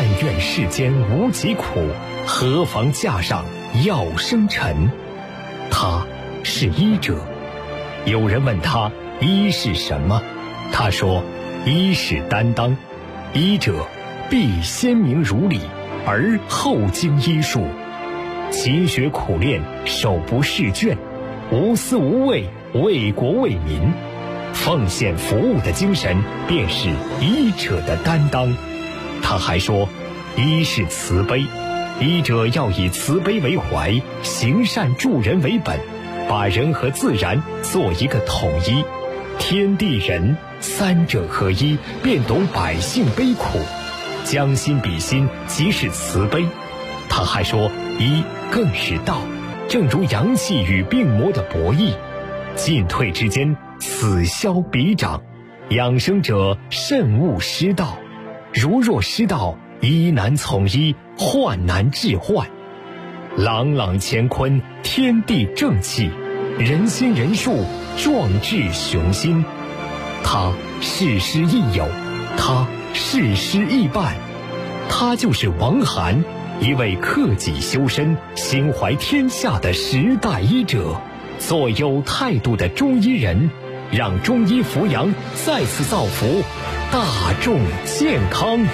愿世间无疾苦，何妨架上药生尘。他是医者。有人问他医是什么，他说医是担当，医者必先明儒理，而后经医术，勤学苦练，手不释卷，无私无畏，为国为民，奉献服务的精神便是医者的担当。他还说医是慈悲，医者要以慈悲为怀，行善助人为本，把人和自然做一个统一，天地人三者合一，便懂百姓悲苦，将心比心，即是慈悲。他还说医更是道，正如阳气与病魔的博弈，进退之间，此消彼长，养生者慎勿失道，如若失道，医难从医，患难治患。朗朗乾坤，天地正气，人心人术，壮志雄心。他事师亦友，他事师亦伴，他就是王涵，一位克己修身、心怀天下的时代医者，做有态度的中医人，让中医扶阳再次造福大众健康。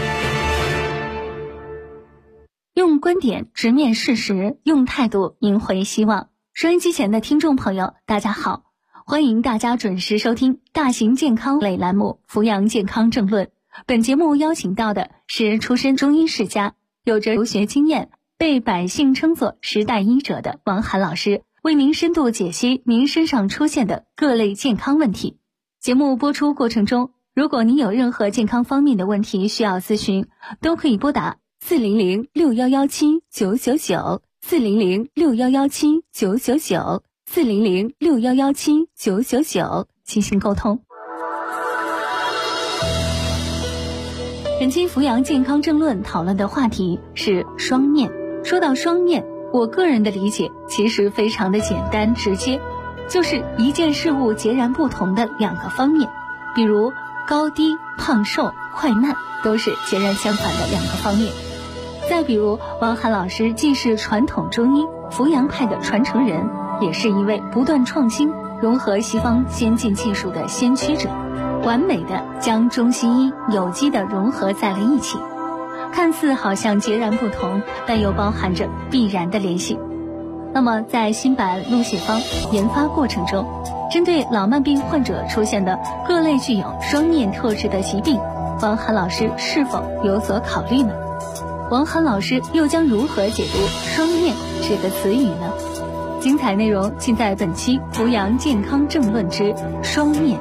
用观点直面事实，用态度赢回希望。收音机前的听众朋友，大家好，欢迎大家准时收听大型健康类栏目《扶阳健康政论》。本节目邀请到的是出身中医世家，有着留学经验，被百姓称作时代医者的王涵老师，为您深度解析您身上出现的各类健康问题。节目播出过程中，如果您有任何健康方面的问题需要咨询，都可以拨打400-6117-999，400-6117-999，400-6117-999进行沟通。本期扶阳健康政论讨论的话题是双面。说到双面，我个人的理解其实非常的简单直接，就是一件事物截然不同的两个方面，比如高低、胖瘦、快慢都是截然相反的两个方面。再比如王涵老师既是传统中医扶阳派的传承人，也是一位不断创新、融合西方先进技术的先驱者，完美的将中西医有机的融合在了一起，看似好像截然不同，但又包含着必然的联系。那么在新版陆血方研发过程中，针对老慢病患者出现的各类具有双面特质的疾病，王涵老师是否有所考虑呢？王涵老师又将如何解读双面这个词语呢？精彩内容尽在本期扶阳健康政论之双面。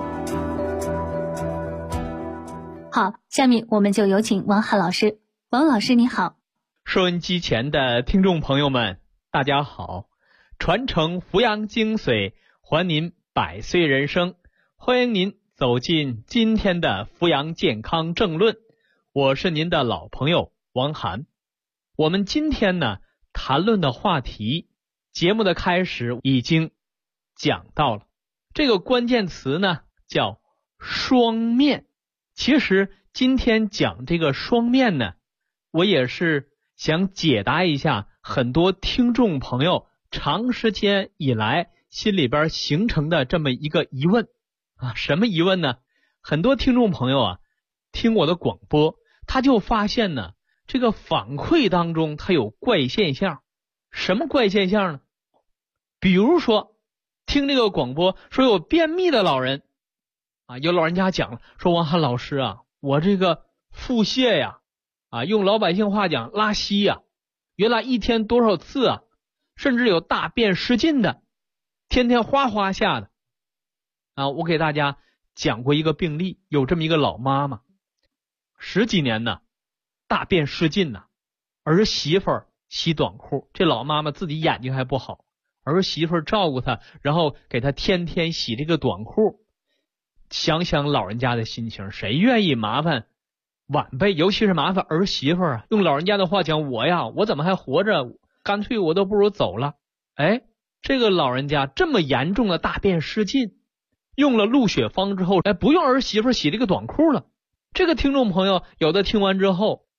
好，下面我们就有请王涵老师。王老师你好。 收音机前的听众朋友们，大家好，传承扶阳精髓，还您百岁人生，欢迎您走进今天的扶阳健康政论，我是您的老朋友王涵。我们今天呢谈论的话题，节目的开始已经讲到了，这个关键词呢叫双面。其实今天讲这个双面呢，我也是想解答一下很多听众朋友长时间以来心里边形成的这么一个疑问啊。什么疑问呢？很多听众朋友啊听我的广播，他就发现呢这个反馈当中它有怪现象。什么怪现象呢？比如说听这个广播说有便秘的老人啊，有老人家讲了，说王涵老师啊，我这个腹泻呀用老百姓话讲拉稀呀，原来一天多少次啊，甚至有大便失禁的，天天哗哗下的啊。我给大家讲过一个病例，有这么一个老妈妈，10几年呢大便失禁呢，儿媳妇儿洗短裤，这老妈妈自己眼睛还不好，儿媳妇儿照顾她，然后给她天天洗这个短裤。想想老人家的心情，谁愿意麻烦晚辈，尤其是麻烦儿媳妇儿啊？用老人家的话讲，我怎么还活着，干脆我都不如走了。这个老人家这么严重的大便失禁，用了鹿血方之后，不用儿媳妇洗这个短裤了。这个听众朋友有的听完之后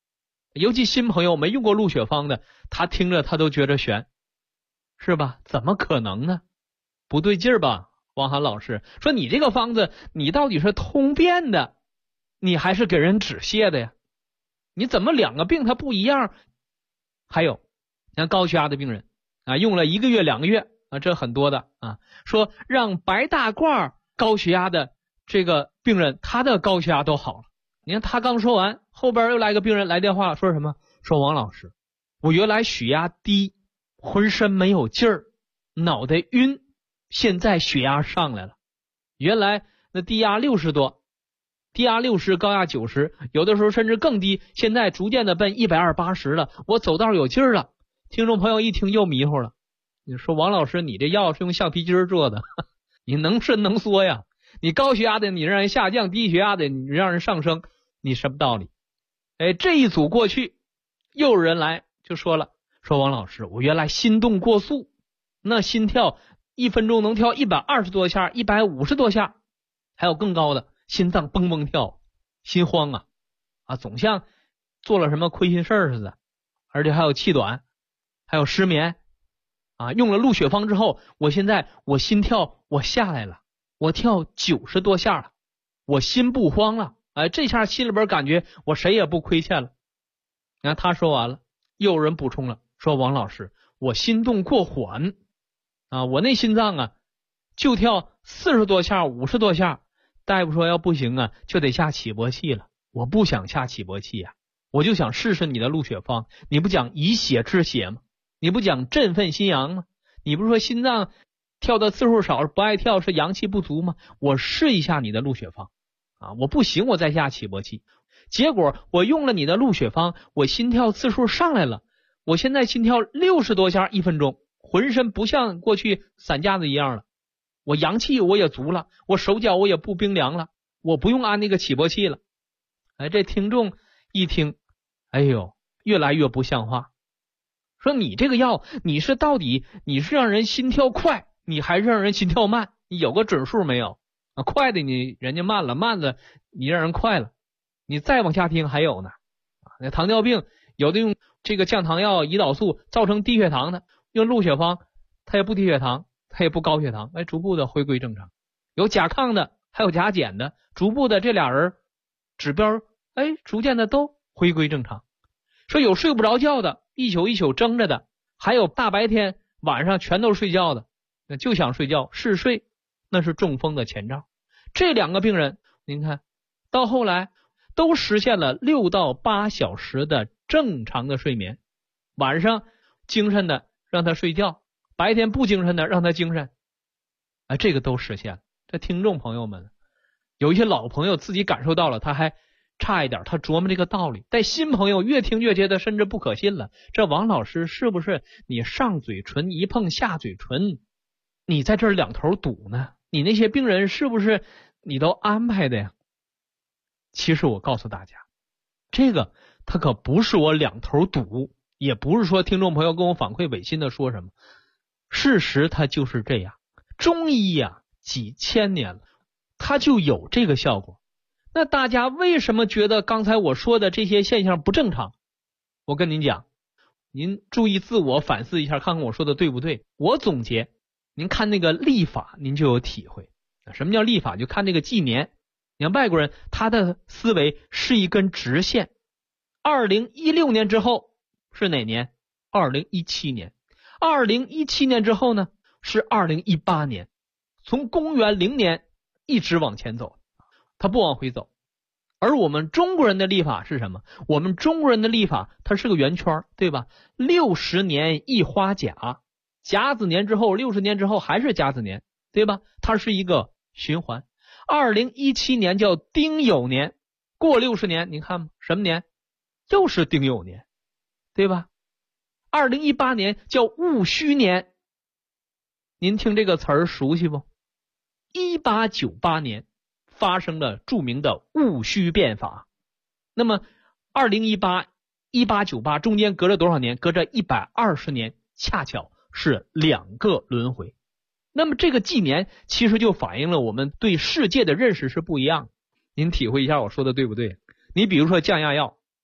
尤其新朋友没用过鹿血芳的，他听着他都觉得悬，是吧？怎么可能呢？不对劲儿吧？王涵老师说，你这个方子你到底是通便的，你还是给人止泻的呀？你怎么两个病它不一样？还有像高血压的病人啊，用了1个月2个月啊，这很多的啊，说让白大褂高血压的这个病人他的高血压都好了。你看他刚说完，后边又来个病人来电话了，说什么？说王老师，我原来血压低，浑身没有劲儿，脑袋晕，现在血压上来了。原来那低压60多，低压60，高压90，有的时候甚至更低，现在逐渐的奔120、80了，我走道有劲儿了。听众朋友一听又迷糊了，你说王老师，你这药是用橡皮筋做的，你能伸能缩呀？你高血压的你让人下降，低血压的你让人上升，你什么道理？哎，这一组过去，又有人来就说了，说王老师，我原来心动过速，那心跳1分钟能跳120多下，150多下，还有更高的，心脏蹦蹦跳，心慌啊，总像做了什么亏心事似的，而且还有气短，还有失眠啊。用了鹿血芳之后，我现在我心跳我下来了，我跳90多下了，我心不慌了，哎，这下心里边感觉我谁也不亏欠了。你看他说完了，又有人补充了，说王老师，我心动过缓啊，我那心脏啊就跳40多下50多下，大夫说要不行啊就得下起搏器了，我不想下起搏器啊，我就想试试你的鹿血芳。你不讲以血治血吗？你不讲振奋心阳吗？你不是说心脏跳的次数少不爱跳是阳气不足吗？我试一下你的鹿血芳啊，我不行我再下起搏器。结果我用了你的鹿血芳，我心跳次数上来了，我现在心跳60多下1分钟，浑身不像过去散架子一样了，我阳气我也足了，我手脚我也不冰凉了，我不用安那个起搏器了。哎，这听众一听，哎呦，越来越不像话，说你这个药你是到底你是让人心跳快，你还是让人心跳慢？你有个准数没有啊？快的你人家慢了，慢的你让人快了。你再往下听还有呢，那糖尿病有的用这个降糖药胰岛素造成低血糖的，用鹿血芳它也不低血糖，它也不高血糖，哎，逐步的回归正常。有甲亢的还有甲减的，逐步的这俩人指标哎逐渐的都回归正常。说有睡不着觉的，一宿一宿睁着的，还有大白天晚上全都睡觉的，就想睡觉嗜睡，那是中风的前兆。这两个病人您看到后来都实现了6到8小时的正常的睡眠，晚上精神的让他睡觉，白天不精神的让他精神，啊，这个都实现了。这听众朋友们，有一些老朋友自己感受到了，他还差一点，他琢磨这个道理。但新朋友越听越觉得甚至不可信了，这王老师是不是你上嘴唇一碰下嘴唇，你在这儿两头堵呢？你那些病人是不是你都安排的呀？其实我告诉大家，这个他可不是我两头堵，也不是说听众朋友跟我反馈违心的说什么，事实它就是这样。中医呀，几千年了，它就有这个效果。那大家为什么觉得刚才我说的这些现象不正常？我跟您讲，您注意自我反思一下，看看我说的对不对。我总结，您看那个历法，您就有体会。什么叫历法？就看那个纪年。你看外国人他的思维是一根直线，2016年之后是哪年？2017年。2017年之后呢是2018年，从公元0年一直往前走，他不往回走。而我们中国人的历法是什么？我们中国人的历法它是个圆圈，对吧？60年一花甲，甲子年之后60年之后还是甲子年，对吧？它是一个循环。2017年叫丁酉年，过60年您看什么年？又是丁酉年，对吧？2018年叫戊戌年，您听这个词儿熟悉不？1898年发生了著名的戊戌变法。那么2018、1898中间隔着多少年？隔着120年，恰巧是2个轮回。那么这个纪年其实就反映了我们对世界的认识是不一样的。您体会一下我说的对不对？你比如说降压药，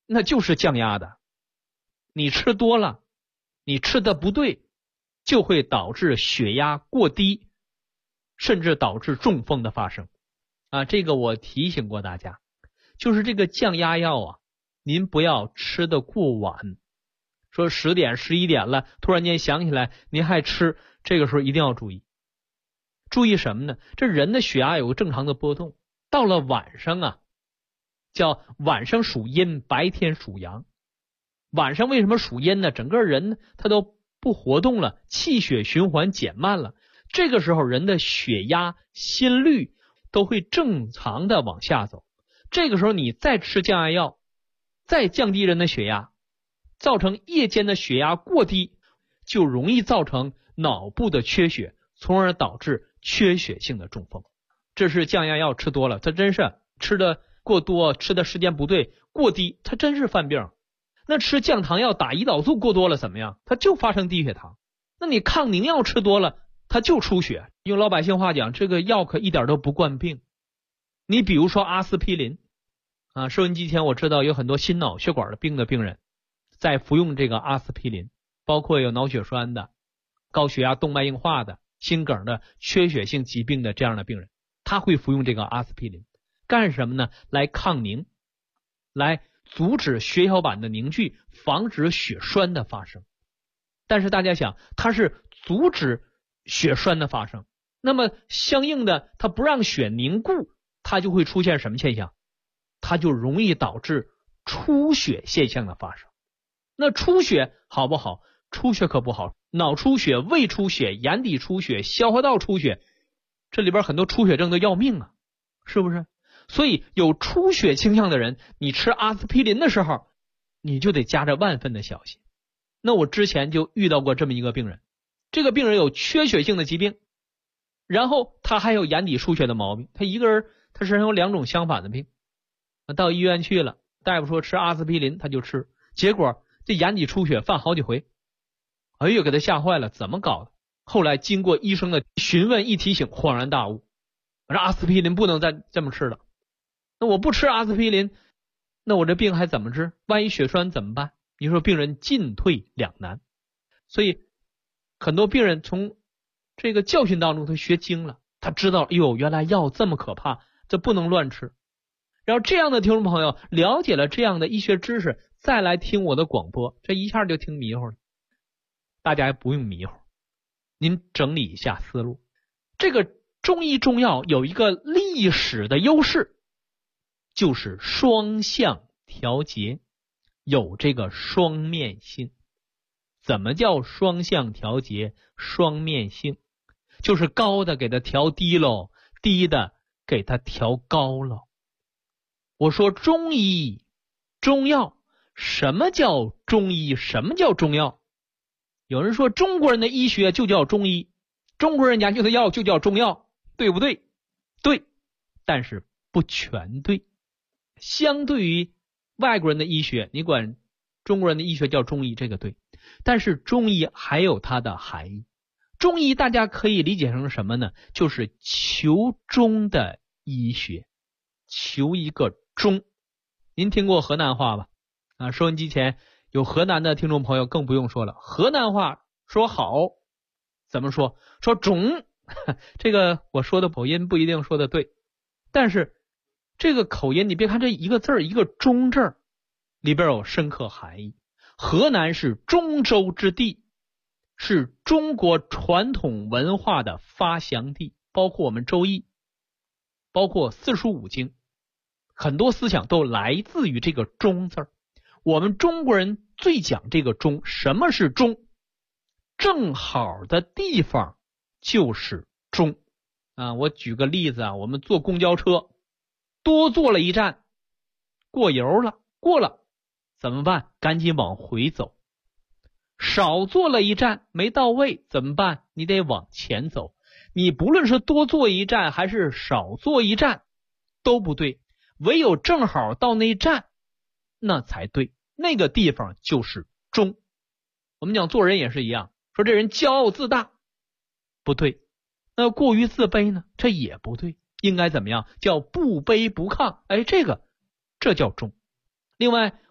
那就是降压的。你吃多了，你吃的不对，就会导致血压过低，甚至导致中风的发生。这个我提醒过大家，就是这个降压药啊，您不要吃得过晚。说10点11点了，突然间想起来您还吃，这个时候一定要注意。注意什么呢？这人的血压有个正常的波动，到了晚上啊，叫晚上属阴，白天属阳。晚上为什么属阴呢？整个人呢他都不活动了，气血循环减慢了，这个时候人的血压、心率都会正常的往下走。这个时候你再吃降压药，再降低人的血压，造成夜间的血压过低，就容易造成脑部的缺血，从而导致缺血性的中风。这是降压药吃多了，它真是吃的过多，吃的时间不对，过低，它真是犯病。那吃降糖药、打胰岛素过多了怎么样？它就发生低血糖。那你抗凝药吃多了，它就出血。用老百姓话讲，这个药可一点都不惯病。你比如说阿司匹林收音机前我知道有很多心脑血管的病人在服用这个阿司匹林，包括有脑血栓的、高血压动脉硬化的、心梗的、缺血性疾病的这样的病人，他会服用这个阿司匹林干什么呢？来抗凝，来阻止血小板的凝聚，防止血栓的发生。但是大家想，它是阻止血栓的发生，那么相应的它不让血凝固，它就会出现什么现象？它就容易导致出血现象的发生。那出血好不好？出血可不好，脑出血、胃出血、眼底出血、消化道出血，这里边很多出血症都要命啊，是不是？所以有出血倾向的人，你吃阿司匹林的时候，你就得加着万分的小心。那我之前就遇到过这么一个病人，这个病人有缺血性的疾病，然后他还有眼底出血的毛病，他一个人他身上有2种相反的病。到医院去了，大夫说吃阿司匹林，他就吃，结果这眼底出血犯好几回，哎呦给他吓坏了，怎么搞的？后来经过医生的询问一提醒，恍然大悟，我说阿司匹林不能再这么吃了。那我不吃阿司匹林，那我这病还怎么治？万一血栓怎么办？你说病人进退两难。所以很多病人从这个教训当中他学精了，他知道哟，原来药这么可怕，这不能乱吃。然后这样的听众朋友了解了这样的医学知识，再来听我的广播，这一下就听迷糊了。大家也不用迷糊，您整理一下思路。这个中医中药有一个历史的优势，就是双向调节，有这个双面性。怎么叫双向调节、双面性？就是高的给它调低喽，低的给它调高喽。我说中医、中药，什么叫中医？什么叫中药？有人说中国人的医学就叫中医，中国人研究的药就叫中药，对不对？对，但是不全对。相对于外国人的医学，你管中国人的医学叫中医，这个对，但是中医还有它的含义。中医大家可以理解成什么呢？就是求中的医学，求一个中。您听过河南话吧？收音机前有河南的听众朋友更不用说了，河南话说好怎么说？说中这个我说的口音不一定说的对，但是这个口音你别看这一个字儿，一个中字儿里边有深刻含义。河南是中州之地，是中国传统文化的发祥地，包括我们周易，包括四书五经，很多思想都来自于这个中字儿。我们中国人最讲这个中。什么是中？正好的地方就是中我举个例子我们坐公交车多坐了一站，过油了，过了怎么办？赶紧往回走。少坐了一站，没到位怎么办？你得往前走。你不论是多坐一站还是少坐一站都不对，唯有正好到那站那才对，那个地方就是中。我们讲做人也是一样，说这人骄傲自大不对，那过于自卑呢？这也不对，应该怎么样？叫不卑不亢，这叫中。另外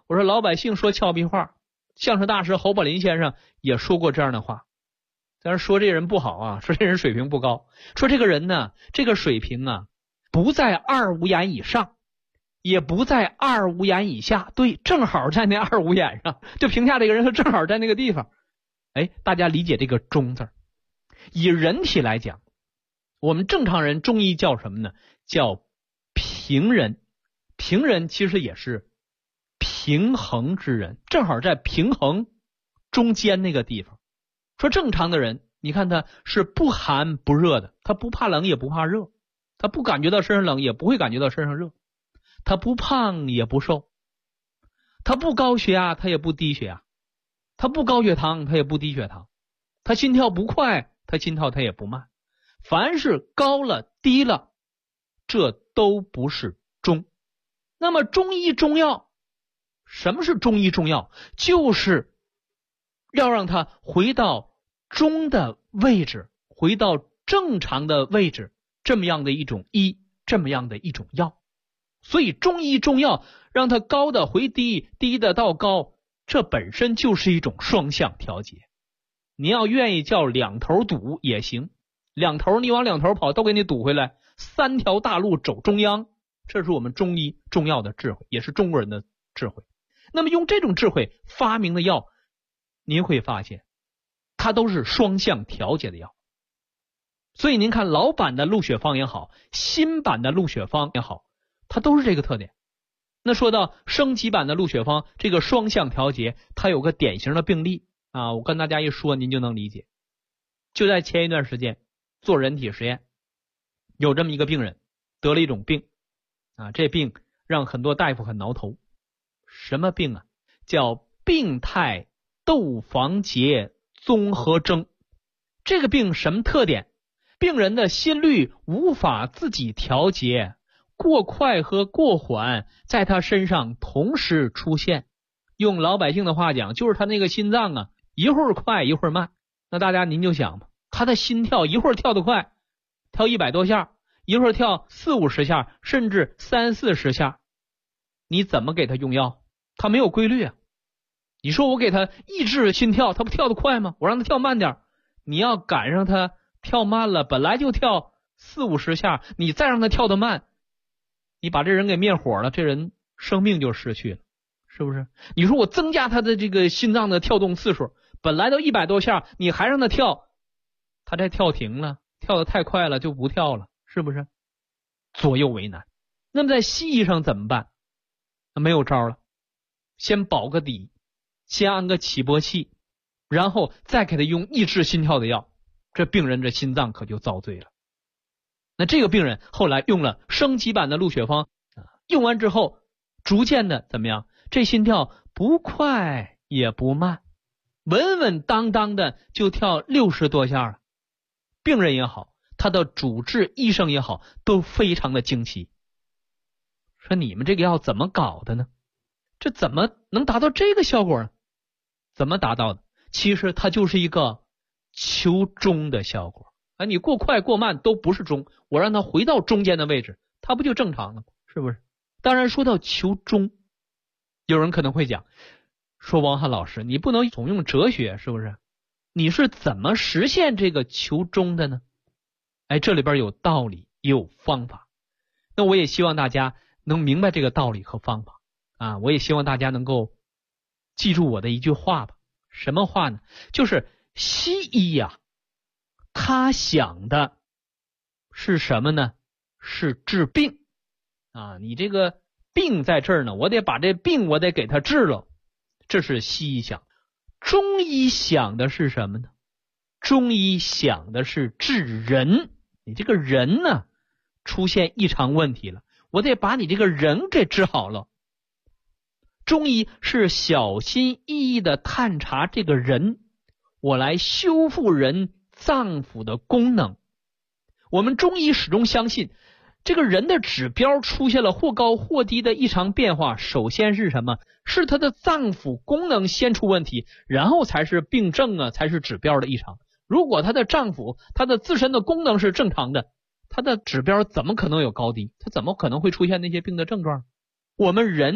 我说老百姓说俏皮话，相声大师侯宝林先生也说过这样的话。但是说这人不好啊，说这人水平不高，说这个人呢，这个水平啊，不在二五眼以上，也不在二五眼以下，对，正好在那二五眼上，就评价这个人，他正好在那个地方。哎，大家理解这个中字。以人体来讲，我们正常人中医叫什么呢？叫平人。平人其实也是平衡之人，正好在平衡中间那个地方。说正常的人，你看他是不寒不热的，他不怕冷也不怕热，他不感觉到身上冷也不会感觉到身上热，他不胖也不瘦，他不高血压他也不低血压，他不高血糖他也不低血糖，他心跳不快他心跳他也不慢，凡是高了低了，这都不是中。那么中医中药，什么是中医中药？就是要让它回到中的位置，回到正常的位置，这么样的一种医，这么样的一种药。所以中医中药让它高的回低，低的到高，这本身就是一种双向调节。你要愿意叫两头堵也行，两头你往两头跑都给你堵回来，三条大路走中央，这是我们中医中药的智慧，也是中国人的智慧。那么用这种智慧发明的药，您会发现它都是双向调节的药。所以您看老版的鹿血芳也好，新版的鹿血芳也好，它都是这个特点。那说到升级版的鹿血芳，这个双向调节它有个典型的病例啊，我跟大家一说您就能理解。就在前一段时间做人体实验，有这么一个病人得了一种病啊，这病让很多大夫很挠头。什么病啊？叫病态窦房结综合征。这个病什么特点？病人的心率无法自己调节，过快和过缓在他身上同时出现。用老百姓的话讲，就是他那个心脏啊，一会儿快一会儿慢。那大家您就想吧，他的心跳一会儿跳得快，跳100多下，一会儿跳40-50下，甚至30-40下，你怎么给他用药？他没有规律啊。你说我给他抑制心跳，他不跳得快吗？我让他跳慢点，你要赶上他跳慢了，本来就跳40-50下，你再让他跳得慢，你把这人给灭火了，这人生命就失去了，是不是？你说我增加他的这个心脏的跳动次数，本来都100多下，你还让他跳，他再跳停了，跳得太快了就不跳了，是不是？左右为难。那么在西医上怎么办？没有招了，先保个底，先安个起搏器，然后再给他用抑制心跳的药，这病人这心脏可就遭罪了。那这个病人后来用了升级版的鹿血芳，用完之后逐渐的怎么样？这心跳不快也不慢，稳稳当当的就跳60多下了。病人也好，他的主治医生也好，都非常的惊奇，说你们这个药怎么搞的呢？这怎么能达到这个效果呢？怎么达到的？其实它就是一个求中的效果。你过快过慢都不是中，我让它回到中间的位置，它不就正常了吗？是不是？当然说到求中，有人可能会讲，说王翰老师你不能总用哲学，是不是？你是怎么实现这个求中的呢？这里边有道理也有方法。那我也希望大家能明白这个道理和方法啊！我也希望大家能够记住我的一句话吧。什么话呢？就是西医呀，他想的是什么呢？是治病啊！你这个病在这儿呢，我得把这病我得给他治了，这是西医想。中医想的是什么呢？中医想的是治人。你这个人呢，出现异常问题了，我得把你这个人给治好了。中医是小心翼翼的探查这个人，我来修复人脏腑的功能。我们中医始终相信，这个人的指标出现了或高或低的异常变化，首先是什么？是他的脏腑功能先出问题，然后才是病症啊，才是指标的异常。如果他的脏腑，他的自身的功能是正常的，他的指标怎么可能有高低？他怎么可能会出现那些病的症状？我们人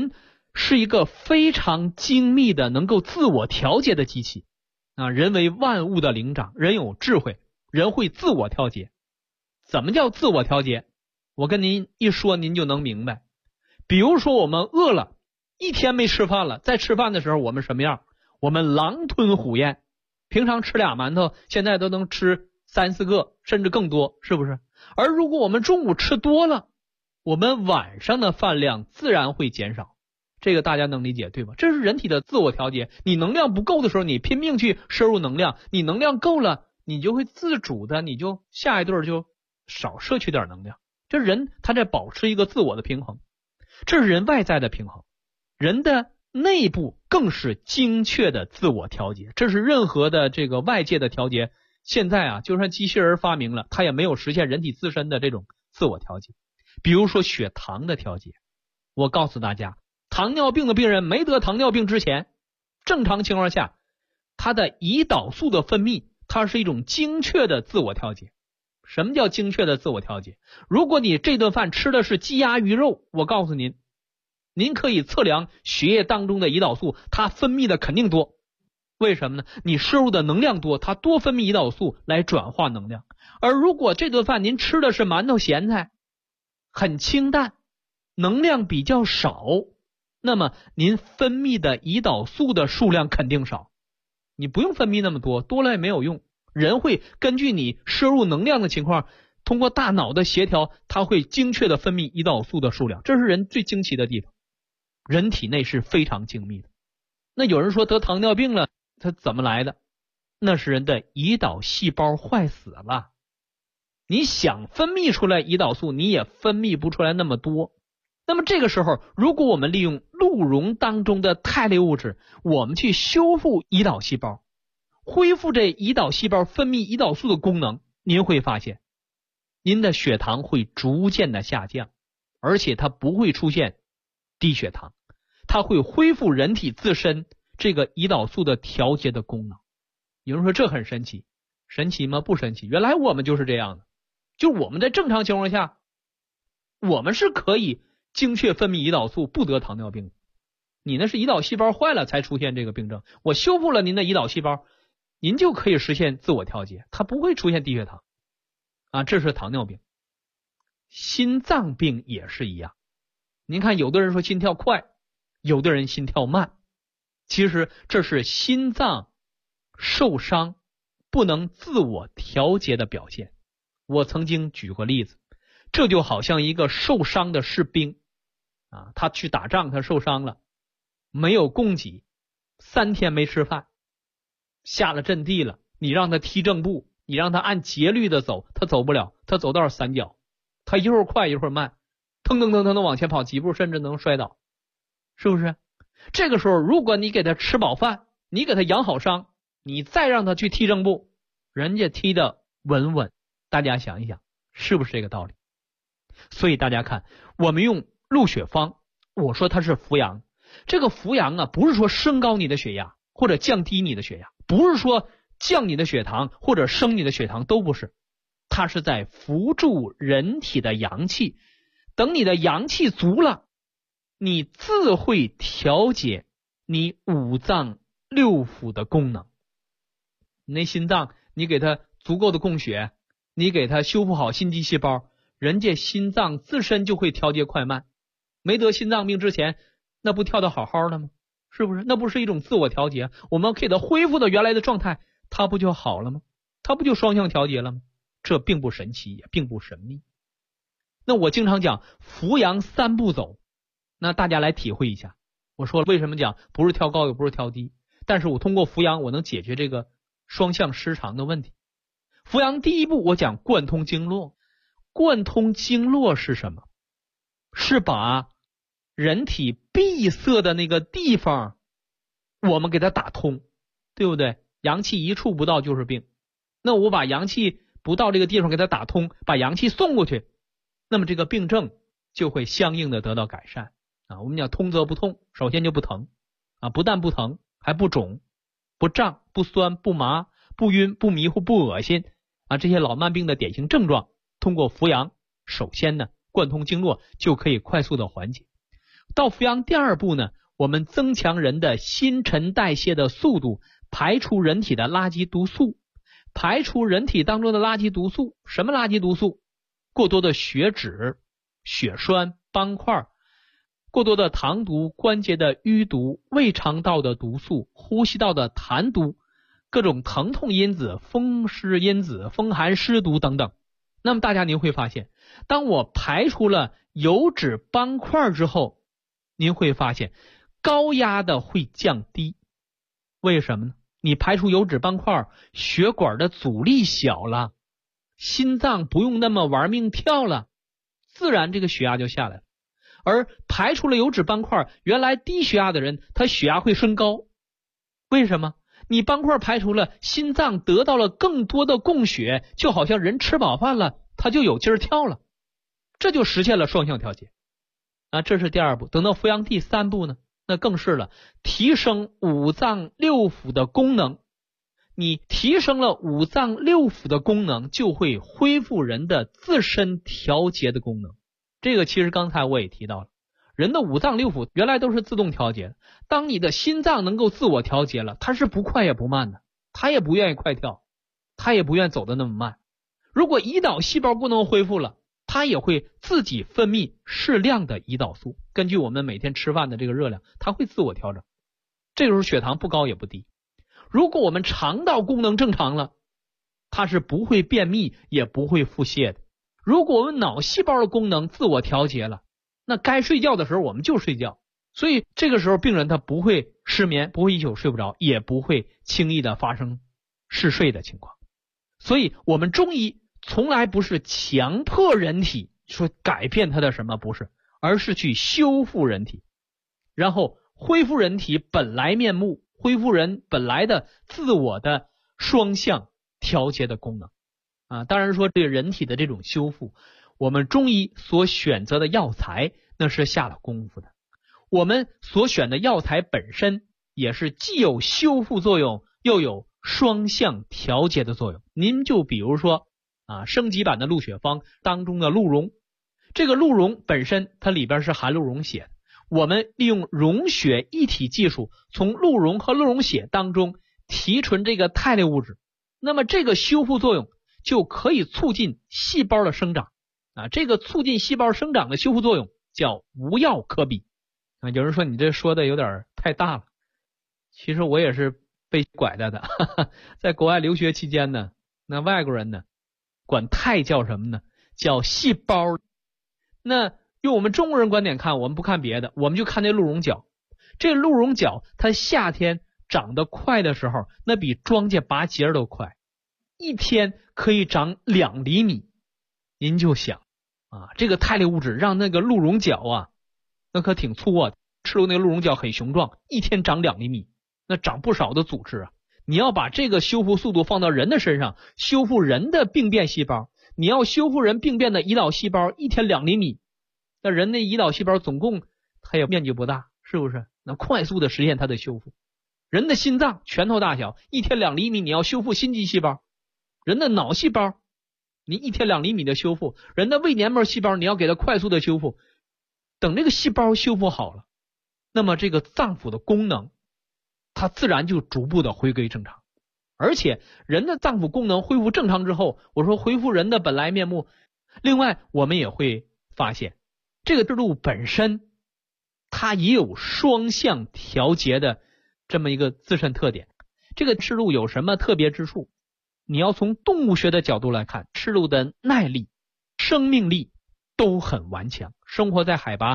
是一个非常精密的能够自我调节的机器啊！人为万物的灵长，人有智慧，人会自我调节。怎么叫自我调节？我跟您一说您就能明白。比如说我们饿了，一天没吃饭了，在吃饭的时候我们什么样？我们狼吞虎咽，平常吃俩馒头，现在都能吃3、4个甚至更多，是不是？而如果我们中午吃多了，我们晚上的饭量自然会减少。这个大家能理解对吧？这是人体的自我调节。你能量不够的时候，你拼命去摄入能量，你能量够了，你就会自主的，你就下一顿就少摄取点能量。这人他在保持一个自我的平衡，这是人外在的平衡。人的内部更是精确的自我调节，这是任何的这个外界的调节，现在啊，就算机器人发明了，它也没有实现人体自身的这种自我调节。比如说血糖的调节，我告诉大家，糖尿病的病人没得糖尿病之前，正常情况下，他的胰岛素的分泌，它是一种精确的自我调节。什么叫精确的自我调节？如果你这顿饭吃的是鸡鸭鱼肉，我告诉您，您可以测量血液当中的胰岛素，它分泌的肯定多。为什么呢？你摄入的能量多，它多分泌胰岛素来转化能量。而如果这顿饭您吃的是馒头咸菜，很清淡，能量比较少，那么您分泌的胰岛素的数量肯定少。你不用分泌那么多，多了也没有用。人会根据你摄入能量的情况，通过大脑的协调，它会精确的分泌胰岛素的数量。这是人最惊奇的地方。人体内是非常精密的。那有人说得糖尿病了，它怎么来的？那是人的胰岛细胞坏死了。你想分泌出来胰岛素，你也分泌不出来那么多。那么这个时候，如果我们利用鹿茸当中的肽类物质，我们去修复胰岛细胞，恢复这胰岛细胞分泌胰岛素的功能，您会发现您的血糖会逐渐的下降，而且它不会出现低血糖，它会恢复人体自身这个胰岛素的调节的功能。有人说这很神奇，神奇吗？不神奇，原来我们就是这样的。就我们在正常情况下，我们是可以精确分泌胰岛素，不得糖尿病。你那是胰岛细胞坏了才出现这个病症，我修复了您的胰岛细胞，您就可以实现自我调节，它不会出现低血糖啊。这是糖尿病。心脏病也是一样。您看，有的人说心跳快，有的人心跳慢，其实这是心脏受伤不能自我调节的表现。我曾经举过例子，这就好像一个受伤的士兵啊，他去打仗，他受伤了，没有供给，3天没吃饭，下了阵地了，你让他踢正步，你让他按节律的走，他走不了，他走道散脚，他一会儿快一会儿慢，腾腾腾腾的往前跑几步，甚至能摔倒，是不是？这个时候如果你给他吃饱饭，你给他养好伤，你再让他去踢正步，人家踢得稳稳。大家想一想，是不是这个道理？所以大家看，我们用鹿血方，我说它是扶阳。这个扶阳啊，不是说升高你的血压或者降低你的血压，不是说降你的血糖或者升你的血糖，都不是。它是在扶助人体的阳气，等你的阳气足了，你自会调节你五脏六腑的功能。你那心脏，你给它足够的供血，你给它修复好心肌细胞，人家心脏自身就会调节快慢。没得心脏病之前，那不跳得好好的吗？是不是？那不是一种自我调节？我们给它恢复到原来的状态，它不就好了吗？它不就双向调节了吗？这并不神奇，也并不神秘。那我经常讲扶阳3步走，那大家来体会一下。我说为什么讲不是挑高也不是挑低，但是我通过扶阳我能解决这个双向失常的问题。扶阳第一步我讲贯通经络。贯通经络是什么？是把人体闭塞的那个地方我们给它打通，对不对？阳气一处不到就是病，那我把阳气不到这个地方给它打通，把阳气送过去，那么这个病症就会相应的得到改善啊。我们讲通则不痛，首先就不疼啊，不但不疼，还不肿、不胀、不酸、不麻、不晕、不迷糊、不恶心啊，这些老慢病的典型症状，通过扶阳，首先呢贯通经络就可以快速的缓解。到扶阳第2步呢， 我们增强人的新陈代谢的速度，排出人体的垃圾毒素。排出人体当中的垃圾毒素，什么垃圾毒素？过多的血脂、血栓、斑块，过多的糖毒、关节的淤毒、胃肠道的毒素、呼吸道的痰毒，各种疼痛因子、风湿因子、风寒湿毒等等。那么大家您会发现，当我排出了油脂斑块之后，您会发现高压的会降低。为什么呢？你排出油脂斑块，血管的阻力小了，心脏不用那么玩命跳了，自然这个血压就下来了。而排出了油脂斑块，原来低血压的人，他血压会升高。为什么？你斑块排除了，心脏得到了更多的供血，就好像人吃饱饭了，他就有劲儿跳了，这就实现了双向调节。这是第二步。等到扶阳第三步呢，那更是了，提升五脏六腑的功能。你提升了五脏六腑的功能，就会恢复人的自身调节的功能。这个其实刚才我也提到了，人的五脏六腑原来都是自动调节的。当你的心脏能够自我调节了，它是不快也不慢的，它也不愿意快跳，它也不愿走得那么慢。如果胰岛细胞不能恢复了，它也会自己分泌适量的胰岛素，根据我们每天吃饭的这个热量，它会自我调整。这个时候血糖不高也不低。如果我们肠道功能正常了，它是不会便秘也不会腹泻的。如果我们脑细胞的功能自我调节了，那该睡觉的时候我们就睡觉。所以这个时候病人他不会失眠，不会一宿睡不着，也不会轻易的发生嗜睡的情况。所以我们中医从来不是强迫人体说改变它的什么，不是，而是去修复人体，然后恢复人体本来面目，恢复人本来的自我的双向调节的功能。当然说这个人体的这种修复，我们中医所选择的药材那是下了功夫的。我们所选的药材本身也是既有修复作用，又有双向调节的作用。您就比如说升级版的鹿血方当中的鹿茸，这个鹿茸本身它里边是含鹿茸血的，我们利用溶血一体技术，从鹿茸和鹿茸血当中提纯这个肽类物质，那么这个修复作用就可以促进细胞的生长这个促进细胞生长的修复作用叫无药可比有人说你这说的有点太大了，其实我也是被拐来的在国外留学期间呢，那外国人呢管肽叫什么呢？叫细胞。那用我们中国人观点看，我们不看别的，我们就看那鹿茸角。这鹿茸角它夏天长得快的时候，那比庄稼拔节都快，一天可以长2厘米。您就想这个肽类物质让那个鹿茸角那可挺粗吃了那个鹿茸角很雄壮，一天长2厘米，那长不少的组织你要把这个修复速度放到人的身上，修复人的病变细胞，你要修复人病变的胰岛细胞，一天2厘米，那人的胰岛细胞总共它也面积不大，是不是？那快速的实现它的修复。人的心脏拳头大小，一天2厘米，你要修复心肌细胞。人的脑细胞你一天2厘米的修复，人的胃黏膜细胞你要给它快速的修复。等这个细胞修复好了，那么这个脏腑的功能它自然就逐步的回归正常。而且人的脏腑功能恢复正常之后，我说恢复人的本来面目。另外我们也会发现这个制度本身它也有双向调节的这么一个自身特点。这个赤鹿有什么特别之处？你要从动物学的角度来看，赤鹿的耐力、生命力都很顽强。生活在海拔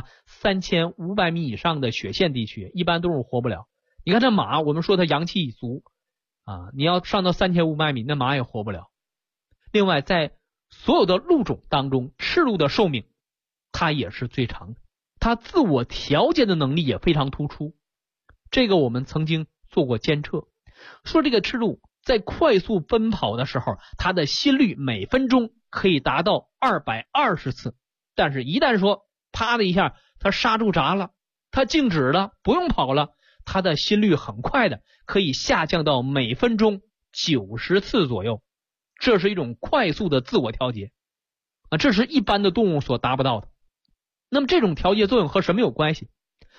3500米以上的雪线地区，一般动物活不了。你看这马，我们说它阳气已足你要上到3500米，那马也活不了。另外在所有的鹿种当中，赤鹿的寿命它也是最长的，它自我调节的能力也非常突出。这个我们曾经做过监测，说这个赤鹿在快速奔跑的时候，它的心率每分钟可以达到220次，但是一旦说啪的一下它刹住闸了，它静止了，不用跑了，它的心率很快的可以下降到每分钟90次左右。这是一种快速的自我调节这是一般的动物所达不到的。那么这种调节作用和什么有关系？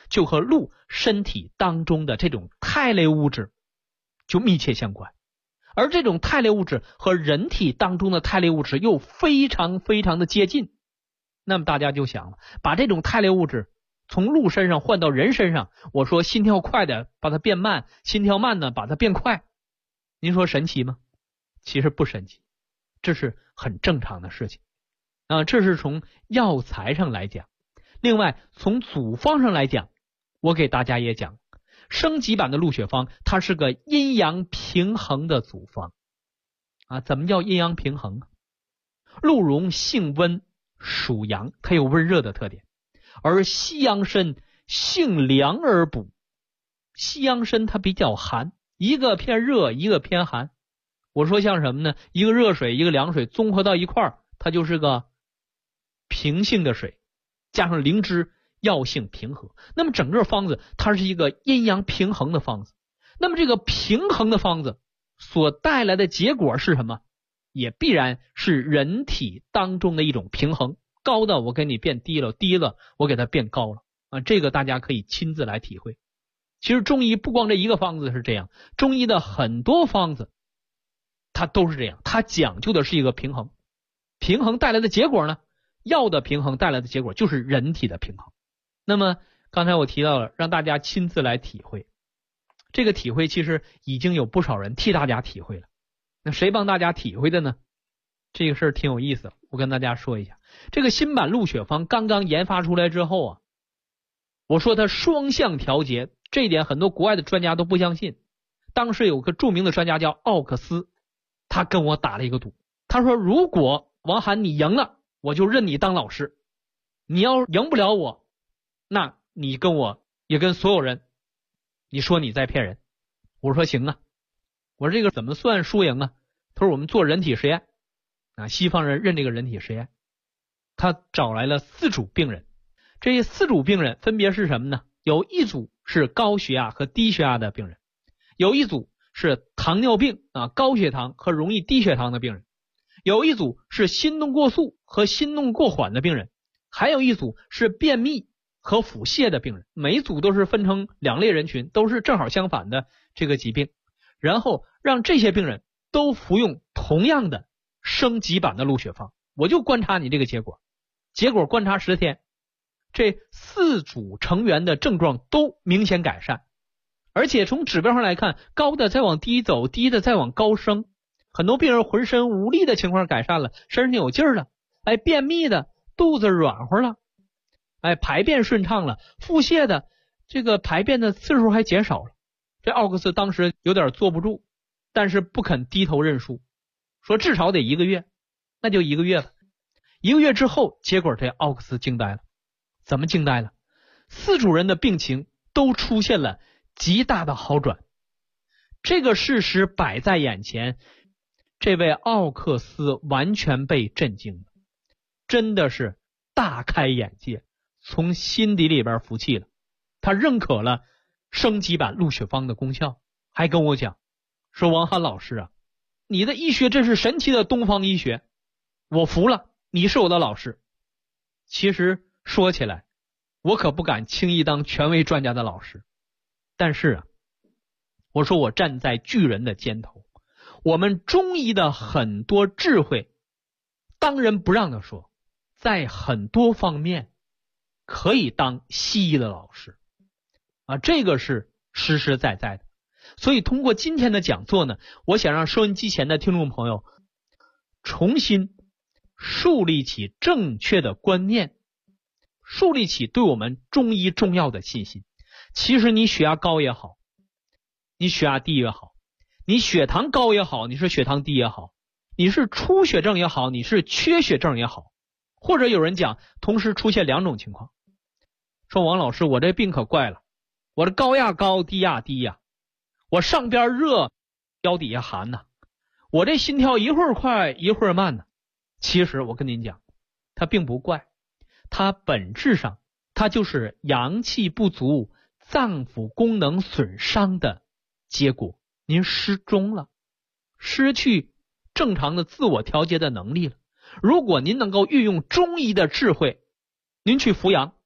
就和鹿身体当中的这种肽类物质就密切相关，而这种肽类物质和人体当中的肽类物质又非常非常的接近。那么大家就想了，把这种肽类物质从鹿身上换到人身上，我说心跳快的把它变慢，心跳慢的把它变快，您说神奇吗？其实不神奇，这是很正常的事情这是从药材上来讲。另外从组方上来讲，我给大家也讲，升级版的鹿血方它是个阴阳平衡的组方怎么叫阴阳平衡啊？鹿茸性温属阳，它有温热的特点，而西洋参性凉而补。西洋参它比较寒，一个偏热一个偏寒，我说像什么呢？一个热水一个凉水综合到一块儿，它就是个平性的水，加上灵芝，药性平和。那么整个方子它是一个阴阳平衡的方子。那么这个平衡的方子所带来的结果是什么？也必然是人体当中的一种平衡，高的我给你变低了，低了我给它变高了这个大家可以亲自来体会。其实中医不光这一个方子是这样，中医的很多方子它都是这样，它讲究的是一个平衡。平衡带来的结果呢？药的平衡带来的结果就是人体的平衡。那么刚才我提到了，让大家亲自来体会，这个体会其实已经有不少人替大家体会了。那谁帮大家体会的呢？这个事儿挺有意思，我跟大家说一下。这个新版鹿血方刚刚研发出来之后我说它双向调节，这一点很多国外的专家都不相信。当时有个著名的专家叫奥克斯，他跟我打了一个赌，他说如果王涵你赢了，我就认你当老师，你要赢不了我，那你跟我也跟所有人你说你在骗人。我说行我说这个怎么算输赢啊？他说我们做人体实验西方人认这个人体实验，他找来了4组病人，这4组病人分别是什么呢？有一组是高血压和低血压的病人，有一组是糖尿病高血糖和容易低血糖的病人，有一组是心动过速和心动过缓的病人，还有一组是便秘和腹泻的病人。每一组都是分成2类人群，都是正好相反的这个疾病，然后让这些病人都服用同样的升级版的鹿血方，我就观察你这个结果。结果观察10天，这4组成员的症状都明显改善，而且从指标上来看，高的再往低走，低的再往高升。很多病人浑身无力的情况改善了，身上有劲儿了，便秘的肚子软和了，排便顺畅了，腹泻的这个排便的次数还减少了。这奥克斯当时有点坐不住，但是不肯低头认输，说至少得1个月，那就1个月吧。1个月之后，结果这奥克斯惊呆了。怎么惊呆了？4组人的病情都出现了极大的好转。这个事实摆在眼前，这位奥克斯完全被震惊了，真的是大开眼界，从心底里边服气了。他认可了升级版鹿血方的功效，还跟我讲说王涵老师你的医学真是神奇的东方医学，我服了，你是我的老师。其实说起来，我可不敢轻易当权威专家的老师，但是我说我站在巨人的肩头，我们中医的很多智慧当仁不让的说，在很多方面可以当西医的老师这个是实实在在的。所以通过今天的讲座呢，我想让收音机前的听众朋友重新树立起正确的观念，树立起对我们中医重要的信心。其实你血压高也好，你血压低也好，你血糖高也好，你是血糖低也好，你是出血症也好，你是缺血症也好，或者有人讲同时出现2种情况，说王老师我这病可怪了，我的高压高低压低我上边热腰底下寒我这心跳一会儿快一会儿慢其实我跟您讲，它并不怪，它本质上它就是阳气不足，脏腑功能损伤的结果。您失中了，失去正常的自我调节的能力了。如果您能够运用中医的智慧，您去扶阳，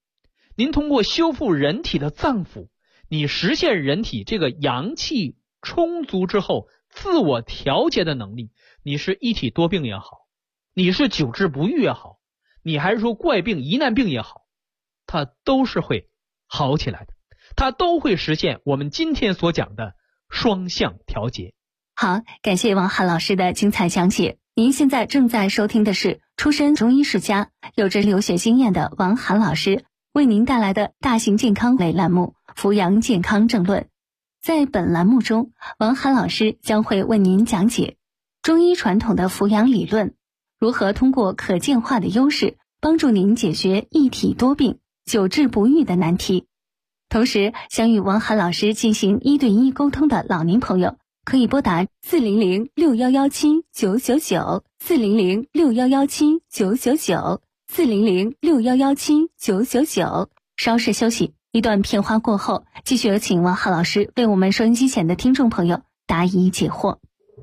您通过修复人体的脏腑，你实现人体这个阳气充足之后自我调节的能力，你是一体多病也好，你是久治不愈也好，你还是说怪病疑难病也好，它都是会好起来的，它都会实现我们今天所讲的双向调节。 好，感谢王涵老师的精彩讲解。您现在正在收听的是出身中医世家、有着留学经验的王涵老师为您带来的大型健康类栏目《扶阳健康正论》。在本栏目中，王涵老师将会为您讲解中医传统的扶阳理论，如何通过可见化的优势帮助您解决一体多病、久治不愈的难题。同时，想与王涵老师进行1对1沟通的老年朋友，可以拨打4006117999400 4006117999400 40061179999。稍事休息，一段片花过后，继续有请王涵老师为我们收音机前的听众朋友答疑解惑。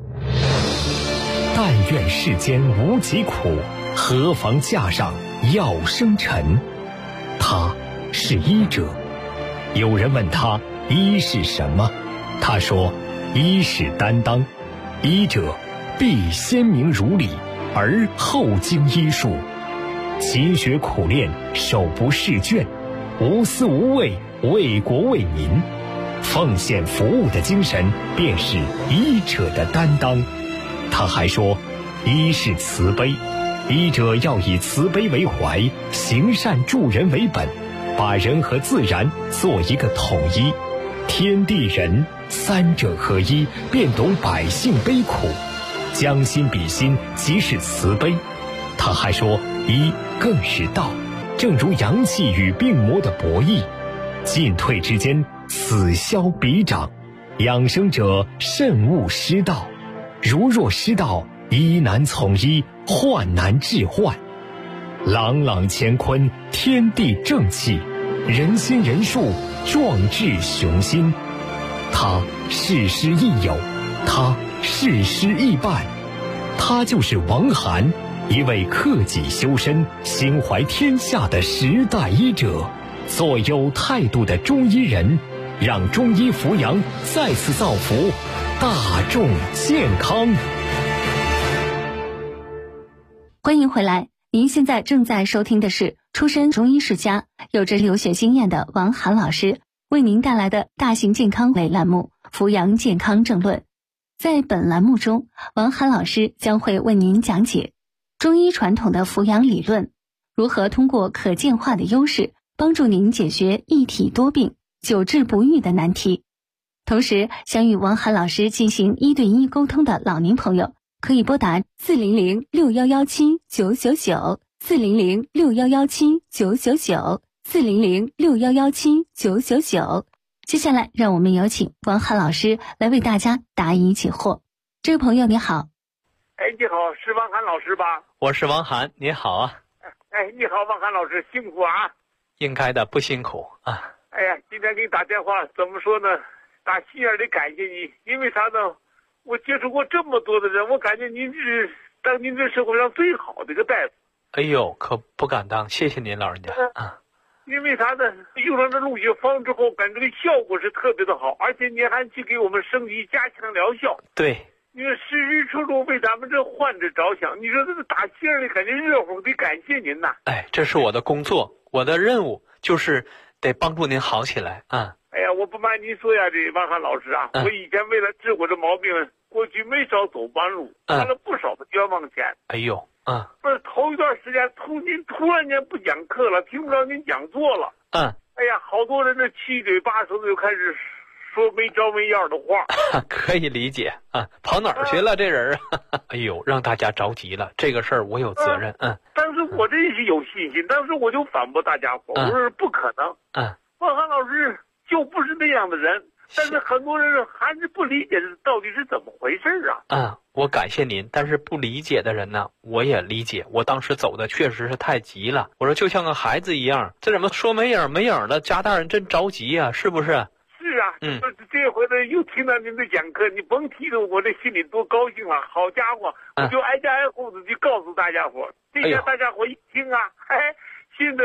但愿世间无疾苦，何妨架上药生尘。他是医者。有人问他医是什么，他说医是担当，医者必先明如理，而后经医术，勤学苦练，手不释卷，无私无畏，为国为民，奉献服务的精神便是医者的担当。他还说医是慈悲，医者要以慈悲为怀，行善助人为本，把人和自然做一个统一，天地人三者合一，便懂百姓悲苦，将心比心，即是慈悲。他还说医更是道，正如阳气与病魔的博弈，进退之间，此消彼长，养生者慎勿失道，如若失道，医难从医，患难治患。朗朗乾坤，天地正气，人心人术，壮志雄心。他事师亦友，他事师亦伴，他就是王涵，一位克己修身、心怀天下的时代医者，做有态度的中医人，让中医扶阳再次造福大众健康。 欢迎回来，您现在正在收听的是出身中医世家、有着留学经验的王涵老师为您带来的大型健康类栏目《扶阳健康正论》。在本栏目中，王涵老师将会为您讲解中医传统的扶阳理论，如何通过可见化的优势帮助您解决一体多病、久治不愈的难题。同时，想与王涵老师进行1对1沟通的老年朋友，可以拨打40061179999 40061179999 40061179999。接下来，让我们有请王涵老师来为大家答疑解惑。这位朋友你好。 哎，你好，是王涵老师吧？ 我是王涵，你好啊。 哎，你好，王涵老师，辛苦啊。 应该的，不辛苦啊。 哎呀，今天给你打电话，怎么说呢？打心眼里感谢你，因为啥呢？我接触过这么多的人，我感觉您是当今这社会上最好的一个大夫。 哎呦，可不敢当，谢谢您老人家啊。 因为啥呢？用上这鹿血方之后，感觉这个效果是特别的好，而且你还去给我们升级加强疗效。 对。 你说时时处处为咱们这患者着想，你说这个打心里感觉热乎，得感谢您呐。 哎，这是我的工作，我的任务就是得帮助您好起来啊。 哎呀，我不瞒您说呀，这王涵老师啊，我以前为了治我这毛病，过去没少走弯路，花了不少的冤枉钱。 哎呦， 不是头一段时间您突然间不讲课了，听不着您讲座了。哎呀，好多人这七嘴八舌的就开始说没招没样的话。 可以理解啊，跑哪儿去了这人啊？哎呦，让大家着急了，这个事儿我有责任。 当时我这是有信心，当时我就反驳大家伙，我说不可能。王涵老师就不是那样的人，但是很多人还是不理解这到底是怎么回事啊。 我感谢您，但是不理解的人呢，我也理解。我当时走的确实是太急了，我说就像个孩子一样，这怎么说没影没影的？家大人真着急呀，是不是？ 是啊，这回呢又听到您的讲课，你甭提了，我这心里多高兴了。好家伙，我就挨家挨户的去告诉大家伙，这下大家伙一听啊，心的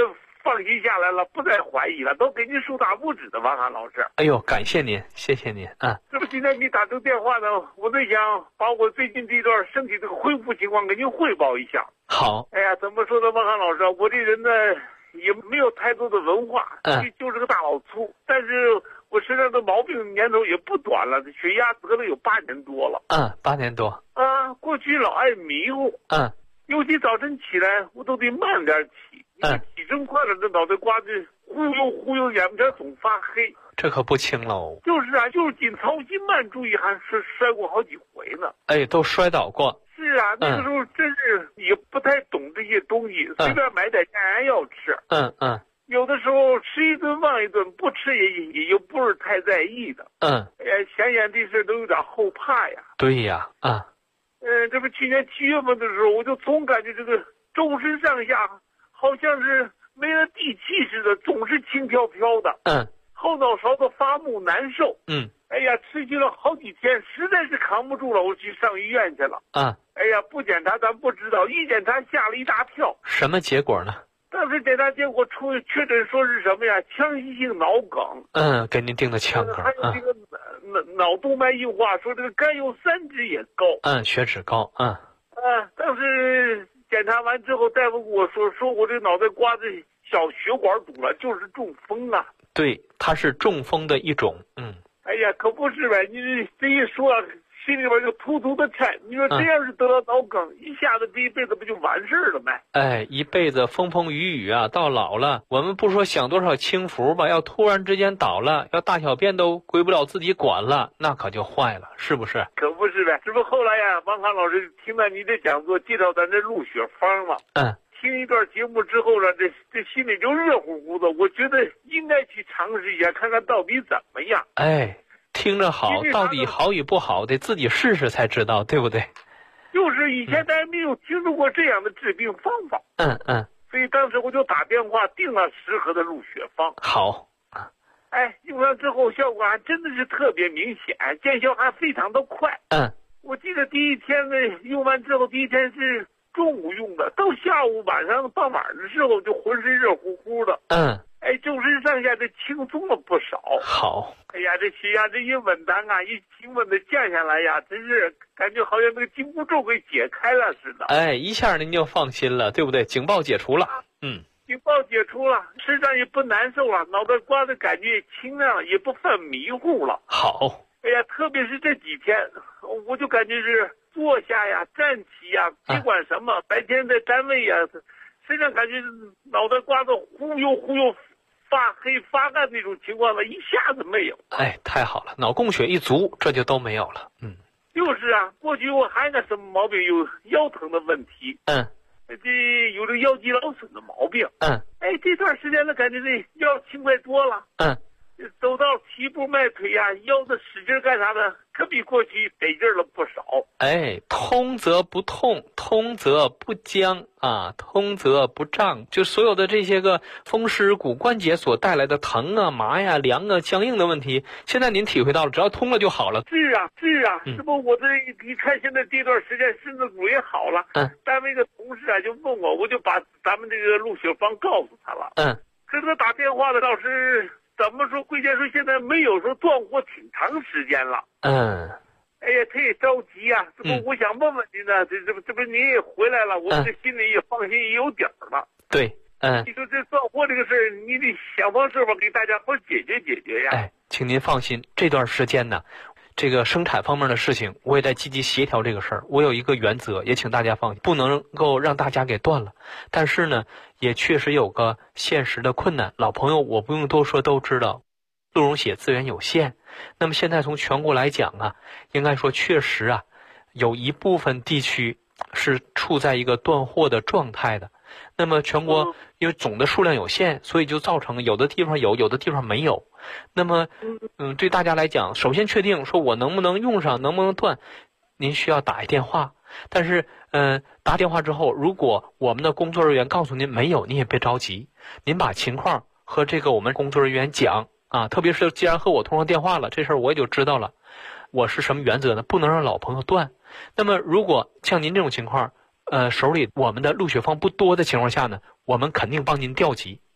放心下来了，不再怀疑了，都给您竖大拇指的，王涵老师。 哎呦，感谢您，谢谢您。 这不今天你打这个电话呢，我在想把我最近这段身体这个恢复情况给您汇报一下。 好。 哎呀，怎么说呢，王涵老师，我这人呢也没有太多的文化，就是个大老粗，但是我身上的毛病年头也不短了，血压得了有8年多了。 8年多。 过去老爱迷糊。尤其早晨起来我都得慢点起，起身快了，这脑袋瓜子忽悠，眼边总发黑， 这可不轻喽。 就是啊，就是紧操心慢注意，还摔过好几回呢。 哎，都摔倒过。 是啊，那个时候真是也不太懂这些东西，随便买点降压药吃。有的时候吃一顿忘一顿，不吃也就不是太在意的。想想这事都有点后怕呀。 对呀。 这不去年7月份的时候，我就总感觉这个周身上下好像是没了地气似的，总是轻飘飘的。后脑勺子发木难受。哎呀，持续了好几天，实在是扛不住了，我去上医院去了。哎呀，不检查咱不知道，一检查吓了一大跳。 什么结果呢？ 当时检查结果确诊说是什么呀？腔隙性脑梗。 给您定的腔梗。 还有这个脑动脉硬化，说这个甘油3酯也高。 血脂高。 当时检查完之后，大夫跟我说我这脑袋瓜子小血管堵了，就是中风啊。 对，它是中风的一种。 哎呀，可不是呗！你这一说，心里边就突突的颤。你说这要是得了脑梗，一下子这一辈子不就完事了吗？ 哎，一辈子风风雨雨啊，到老了，我们不说享多少清福吧，要突然之间倒了，要大小便都归不了自己管了，那可就坏了，是不是？ 可不是呗！这不后来呀，王涵老师听到你的讲座，介绍咱这鹿血方嘛。听一段节目之后呢，这心里就热乎乎的，我觉得应该去尝试一下，看看到底怎么样。 哎，听着好，到底好与不好得自己试试才知道，对不对？ 就是以前咱没有听说过这样的治病方法。所以当时我就打电话订了适合的鹿血方。 好。 用上之后效果还真的是特别明显，见效还非常的快。我记得第一天呢，用完之后第一天是中午用的，到下午晚上傍晚的时候就浑身热乎乎的。周身上下这轻松了不少。 好。 哎呀，这血压这一稳当啊，一平稳的降下来呀，真是感觉好像那个紧箍咒给解开了似的。 一下您就放心了，对不对？警报解除了。 警报解除了，身上也不难受了，脑袋瓜子感觉也清亮了，也不犯迷糊了。 好。 哎呀，特别是这几天，我就感觉是坐下呀、站起呀，别管什么，白天在单位呀，身上感觉脑袋瓜子忽悠发黑发干那种情况了，一下子没有。 太好了，脑供血一足，这就都没有了。 就是啊，过去我还有什么毛病？有腰疼的问题。这有这腰肌劳损的毛病。这段时间呢，感觉这腰轻快多了。走到齐步迈腿呀，腰子使劲干啥的，可比过去得劲了不少。 通则不痛，通则不僵啊，通则不胀，就所有的这些个风湿骨关节所带来的疼啊、麻呀、凉啊、僵硬的问题，现在您体会到了，只要通了就好了。 是啊，是不？我这一看现在这段时间身子骨也好了。单位的同事啊就问我就把咱们这个鹿血方告诉他了。可是他打电话的倒是怎么说？贵监说现在没有说断货挺长时间了。他也着急啊。这不，我想问问您呢，这不您也回来了，我们这心里也放心，也有底儿了。 对。 你说这断货这个事儿，你得想方设法给大家伙解决呀。 请您放心，这段时间呢，这个生产方面的事情，我也在积极协调这个事儿。我有一个原则，也请大家放心，不能够让大家给断了。但是呢，也确实有个现实的困难。老朋友，我不用多说都知道，鹿茸血资源有限。那么现在从全国来讲啊，应该说确实啊，有一部分地区是处在一个断货的状态的。那么全国因为总的数量有限，所以就造成有的地方有的地方没有。那么对大家来讲，首先确定说我能不能用上，能不能断，您需要打一电话。但是打电话之后，如果我们的工作人员告诉您没有，您也别着急，您把情况和这个我们工作人员讲啊，特别是既然和我通上电话了，这事儿我也就知道了。我是什么原则呢？不能让老朋友断。那么如果像您这种情况，手里我们的鹿血方不多的情况下呢，我们肯定帮您调集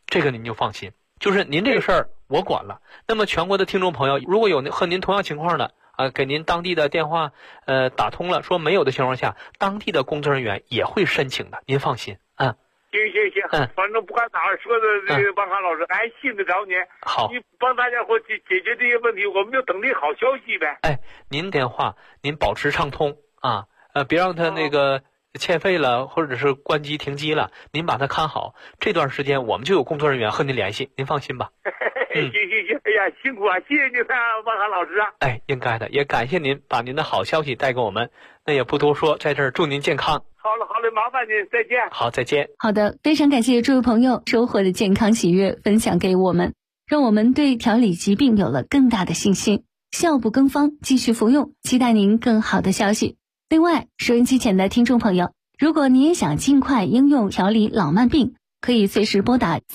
这个您就放心，就是您这个事儿我管了。那么全国的听众朋友，如果有和您同样情况的给您当地的电话打通了，说没有的情况下，当地的工作人员也会申请的，您放心。 行，反正不管咋说的，这个王涵老师，俺信得着你。 好， 你帮大家伙解决这些问题，我们就等你好消息呗。 哎，您电话您保持畅通啊，别让他那个欠费了，或者是关机停机了，您把它看好。这段时间我们就有工作人员和您联系，您放心吧。 行，哎呀，辛苦啊，谢谢您啊，王涵老师啊。 哎，应该的，也感谢您把您的好消息带给我们。那也不多说，在这儿祝您健康。 好了，麻烦您，再见。 好，再见。 好的，非常感谢这位朋友收获的健康喜悦分享给我们，让我们对调理疾病有了更大的信心。效不更方，继续服用，期待您更好的消息。另外，收音机前的听众朋友，如果你也想尽快应用调理老慢病，可以随时拨打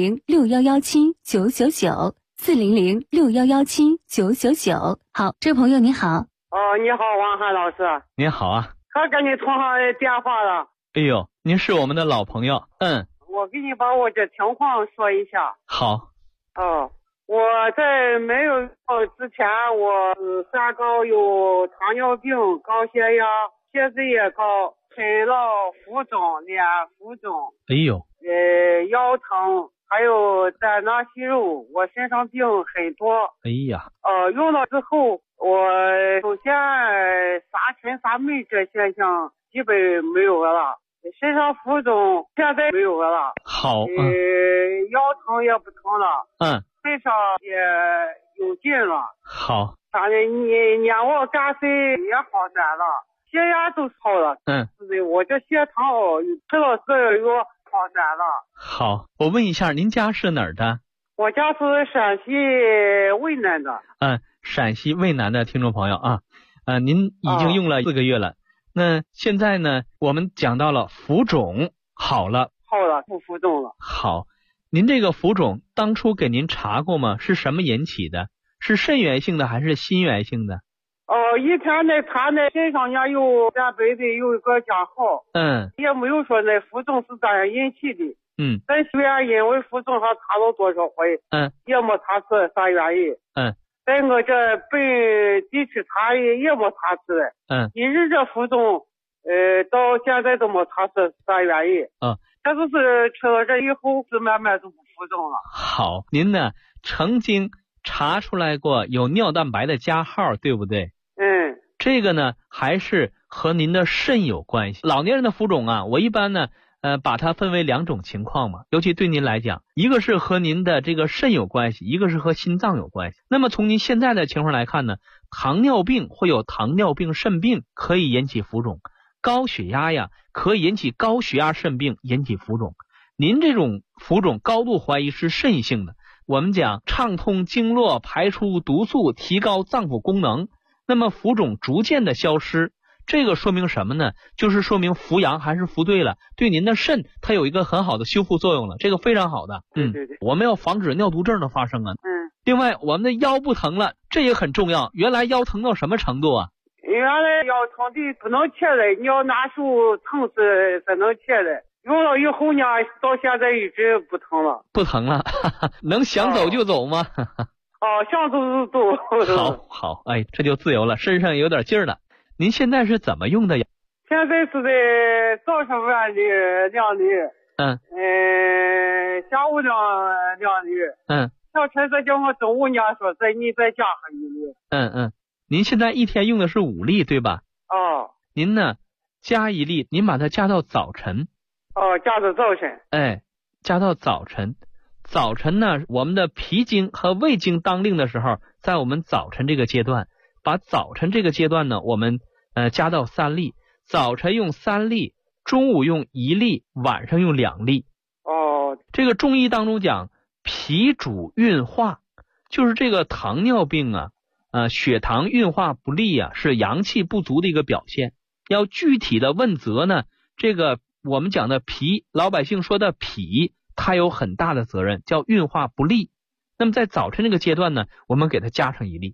400-6117-999 400-6117-999。好，这位朋友你好。 你好，王涵老师。 您好啊。 可跟你通上电话了。 哎呦，您是我们的老朋友。 我给你把我这情况说一下。 好。 我在没有之前，我三高，有糖尿病、高血压、血脂也高，腿老浮肿、脸浮肿。 哎呦。 腰疼，还有胆囊息肉，我身上病很多。 哎呀。 用了之后，我首先啥沉啥闷这现象基本没有了，身上浮肿现在没有了。 好。 腰疼也不疼了。身上也有劲了。好。反正你我肝肾也好点了，血压都好了。我这血糖吃了这又好点了。 好，我问一下，您家是哪儿的？ 我家是陕西渭南的。 陕西渭南的听众朋友啊，您已经用了4个月了。那现在呢，我们讲到了浮肿好了， 不浮肿了。 好，您这个浮肿当初给您查过吗？是什么引起的？是肾源性的还是心源性的？ 以前呢，他那身上呢有咱本子有一个加号。也没有说那浮肿是咋样引起的。但虽然因为浮肿还查了多少回。也没查出啥原因。在我这本地区查也没查出来。一直这浮肿到现在都没查出啥原因。这就是吃了这以后是慢慢就不浮肿了。 好，您呢曾经查出来过有尿蛋白的加号，对不对？这个呢还是和您的肾有关系。老年人的浮肿啊，我一般呢把它分为2种情况嘛，尤其对您来讲，一个是和您的这个肾有关系，一个是和心脏有关系。那么从您现在的情况来看呢，糖尿病会有糖尿病肾病，可以引起浮肿；高血压呀，可以引起高血压肾病，引起浮肿。您这种浮肿高度怀疑是肾性的。我们讲畅通经络，排出毒素，提高脏腑功能。那么浮肿逐渐的消失，这个说明什么呢？就是说明扶阳还是扶对了，对您的肾它有一个很好的修复作用了，这个非常好的。 对。 我们要防止尿毒症的发生啊。另外我们的腰不疼了，这也很重要。原来腰疼到什么程度啊？ 原来腰疼的不能起来，你要拿手疼是才能起来。用了以后呢，到现在一直不疼了。 不疼了，能想走就走吗？ 想走就走。 好，哎，这就自由了，身上有点劲儿了。您现在是怎么用的呀？ 现在是在早上2粒，下午2粒。小陈子叫我中午呢说你再加上1粒。 您现在一天用的是5粒对吧？您呢加1粒，您把它加到早晨。 加到早晨。 加到早晨。早晨呢，我们的脾经和胃经当令的时候，在我们早晨这个阶段，把早晨这个阶段呢，我们加到3粒，早晨用3粒，中午用1粒，晚上用2粒。这个中医当中讲脾主运化，就是这个糖尿病啊，血糖运化不利啊，是阳气不足的一个表现。要具体的问责呢，这个我们讲的脾，老百姓说的脾，它有很大的责任，叫运化不利。那么在早晨这个阶段呢，我们给它加上1粒。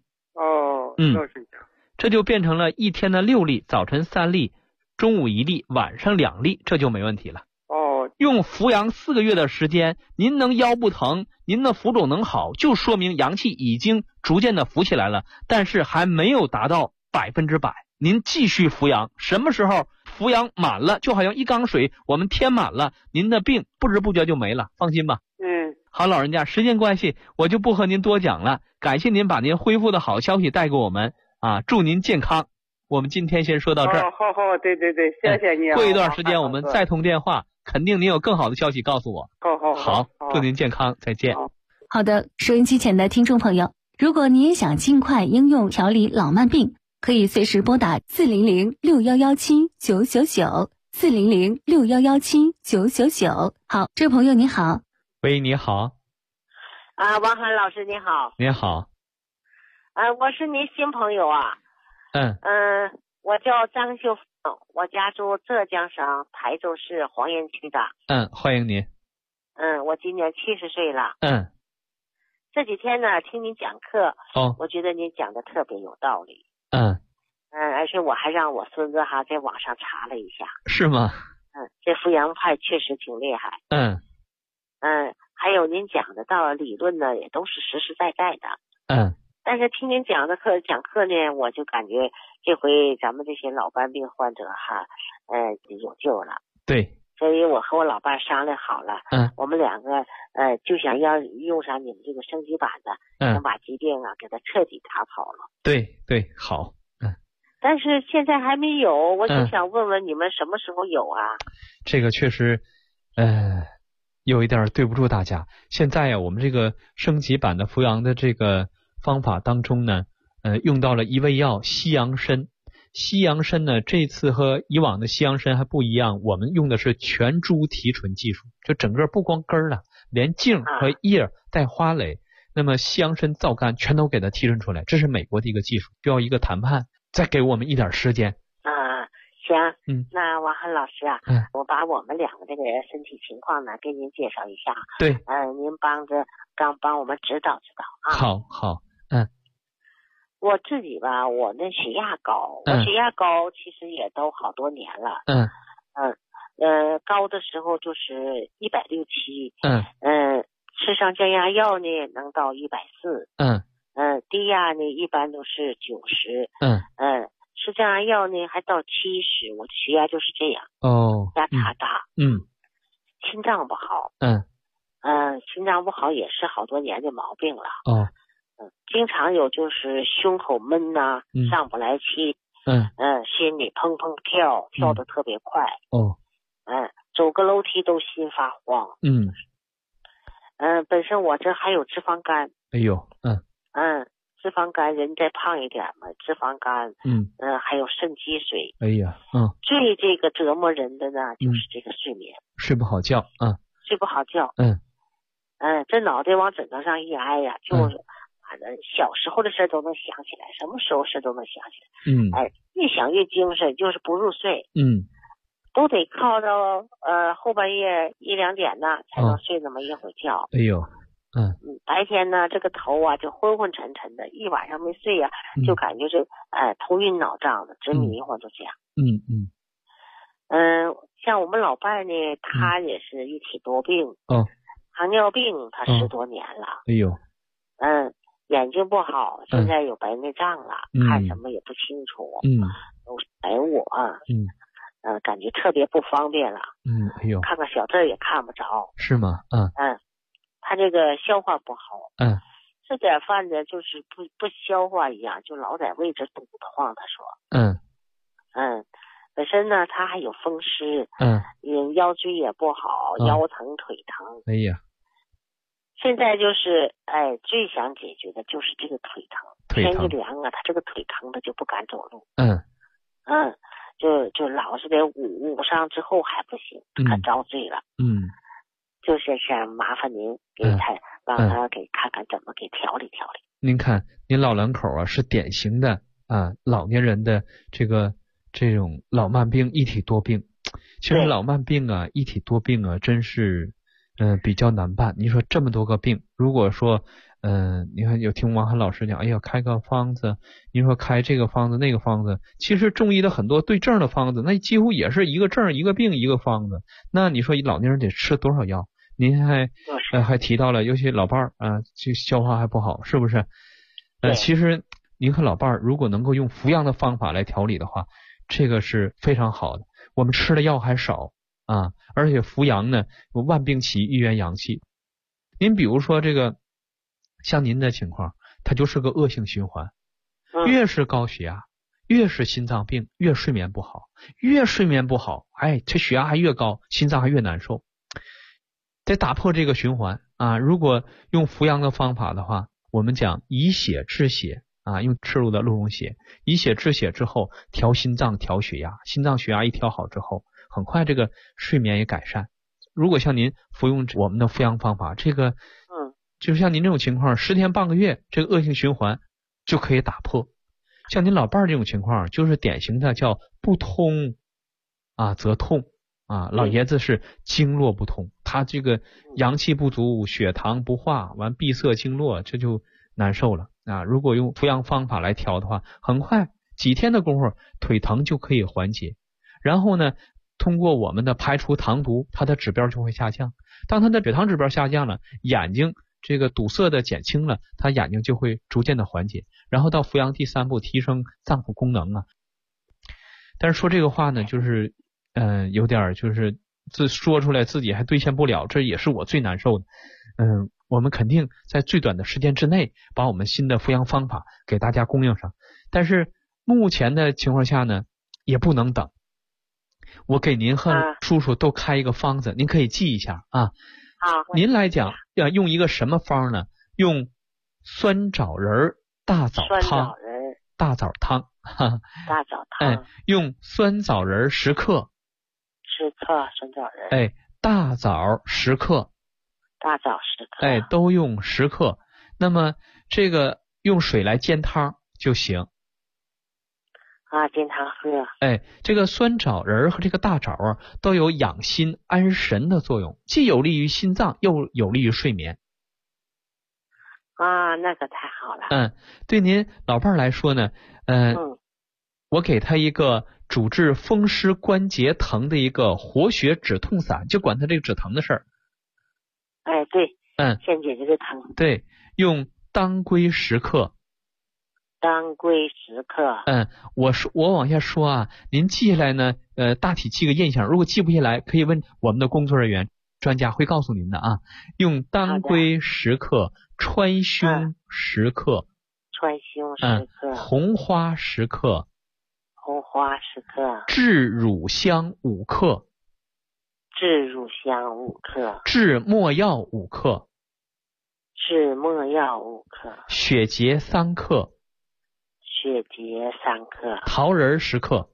这就变成了一天的6粒，早晨3粒，中午1粒，晚上2粒，这就没问题了。 用扶阳4个月的时间，您能腰不疼，您的浮肿能好，就说明阳气已经逐渐的浮起来了，但是还没有达到100%。您继续扶阳，什么时候扶阳满了，就好像一缸水我们填满了，您的病不知不觉就没了，放心吧。好，老人家，时间关系我就不和您多讲了，感谢您把您恢复的好消息带给我们啊，祝您健康。我们今天先说到这儿。 好，对，谢谢你。 过一段时间我们再通电话，肯定您有更好的消息告诉我。好，祝您健康，再见。 好的，收音机前的听众朋友，如果你也想尽快应用调理老慢病，可以随时拨打400-6117-999，400-6117-999。好，这位朋友你好。 喂，你好。 王涵老师你好。 你好。 我是您新朋友啊。我叫张秀凤，我家住浙江省台州市黄岩区的。 欢迎您。 我今年70岁了。这几天呢听您讲课，我觉得您讲的特别有道理。而且我还让我孙子在网上查了一下。 是吗？ 这扶阳派确实挺厉害。还有您讲的道理论呢，也都是实实在在的。但是听您讲课呢，我就感觉这回咱们这些老慢病患者有救了。 对。 所以我和我老伴商量好了，我们两个就想要用上你们这个升级版的，能把疾病给它彻底打跑了。 对，好。 但是现在还没有，我就想问问你们什么时候有啊？ 这个确实，有一点对不住大家。现在呀，我们这个升级版的扶阳的这个方法当中呢，用到了一味药西洋参。西洋参呢，这次和以往的西洋参还不一样，我们用的是全株提纯技术，就整个不光根儿了，连茎和叶带花蕾，那么西洋参皂苷全都给它提纯出来，这是美国的一个技术，需要一个谈判，再给我们一点时间。 行，那王涵老师啊，我把我们两个这个身体情况呢给您介绍一下。 对， 您帮我们指导指导啊。 好。 我自己吧，我那血压高，我血压高其实也都好多年了。高的时候就是160，吃上降压药呢能到140，低压呢一般都是90，吃降压药呢还到70，我的血压就是这样。压差大。心脏不好。心脏不好也是好多年的毛病了。经常有就是胸口闷呐，上不来气，心里砰砰跳得特别快。走个楼梯都心发慌。本身我这还有脂肪肝。脂肪肝人再胖一点嘛，脂肪肝，还有肾积水。最这个折磨人的呢，就是这个睡眠， 睡不好觉。 睡不好觉。这脑袋往枕头上一挨呀，就是小时候的事都能想起来，什么时候事都能想起来。越想越精神，就是不入睡。都得靠到后半夜1、2点呢才能睡那么一会儿觉。白天呢这个头啊就昏昏沉沉的，一晚上没睡呀，就感觉是头晕脑胀的，直迷糊就这样。像我们老伴呢，他也是一体多病。糖尿病他10多年了。眼睛不好，现在有白内障了，看什么也不清楚。都是白雾啊。感觉特别不方便了。看个小字也看不着。 是吗？ 他这个消化不好。吃点饭呢就是不消化一样，就老在胃这堵得慌。他说。本身呢他还有风湿。腰椎也不好，腰疼腿疼。现在就是最想解决的就是这个腿疼。天一凉啊，他这个腿疼的就不敢走路。就老是得捂上之后还不行，可遭罪了。就是想麻烦您给他让他给看看怎么给调理调理。 您看您老两口啊是典型的老年人的这种老慢病一体多病。其实老慢病啊一体多病啊真是比较难办。你说这么多个病，如果说你看有听王涵老师讲，哎呀，开个方子，你说开这个方子那个方子，其实中医的很多对症的方子，那几乎也是一个症一个病一个方子。那你说老年人得吃多少药？您还提到了，尤其老伴儿啊，就消化还不好，是不是？其实您和老伴儿如果能够用服药的方法来调理的话，这个是非常好的。我们吃的药还少啊，而且扶阳呢，万病齐，一元阳气。您比如说这个，像您的情况，它就是个恶性循环，越是高血压，越是心脏病，越睡眠不好，越睡眠不好，这血压还越高，心脏还越难受。得打破这个循环啊！如果用扶阳的方法的话，我们讲以血治血啊，用赤露的鹿茸血，以血治血之后，调心脏调血压，心脏血压一调好之后，很快这个睡眠也改善。如果像您服用我们的扶阳方法，这个就是像您这种情况，10天半个月，这个恶性循环就可以打破。像您老伴儿这种情况，就是典型的叫不通啊则痛啊，老爷子是经络不通，他这个阳气不足，血糖不化，完闭塞经络，这就难受了啊。如果用扶阳方法来调的话，很快几天的功夫，腿疼就可以缓解。然后呢，通过我们的排除糖毒，它的指标就会下降。当它的血糖指标下降了，眼睛这个堵塞的减轻了，他眼睛就会逐渐的缓解。然后到扶阳第3步，提升脏腑功能啊。但是说这个话呢，就是有点就是说出来自己还兑现不了，这也是我最难受的。我们肯定在最短的时间之内把我们新的扶阳方法给大家供应上，但是目前的情况下呢，也不能等。我给您和叔叔都开一个方子，您可以记一下啊。您来讲要用一个什么方呢？用酸枣仁大枣汤。大枣汤，用酸枣仁10克。 酸枣仁。 大枣10克。都用10克。那么这个用水来煎汤就行。 煎汤喝。 这个酸枣仁和这个大枣都有养心安神的作用，既有利于心脏，又有利于睡眠。 那个太好了。 对您老伴儿来说呢，我给他一个主治风湿关节疼的一个活血止痛散，就管他这个止疼的事儿。 对。先解决这个疼。 对，用当归10克。我往下说啊，您记下来呢，大体记个印象。如果记不下来，可以问我们的工作人员，专家会告诉您的啊。用当归10克，川芎10克，红花10克，炙乳香5克，炙没药5克，血竭3克，桃仁10克，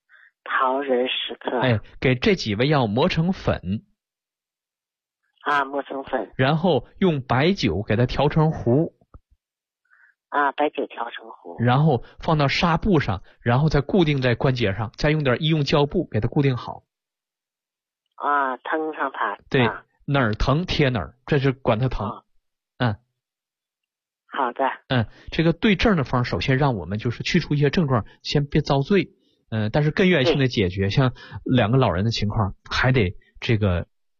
给这几味药磨成粉。 磨成粉。 然后用白酒给它调成糊。 白酒调成糊。 然后放到纱布上，然后再固定在关节上，再用点医用胶布给它固定好。 疼上它。 对，哪儿疼贴哪儿，这是管它疼。 好的。 这个对症的方，首先让我们就是去除一些症状，先别遭罪。但是根源性的解决，像2个老人的情况，还得这个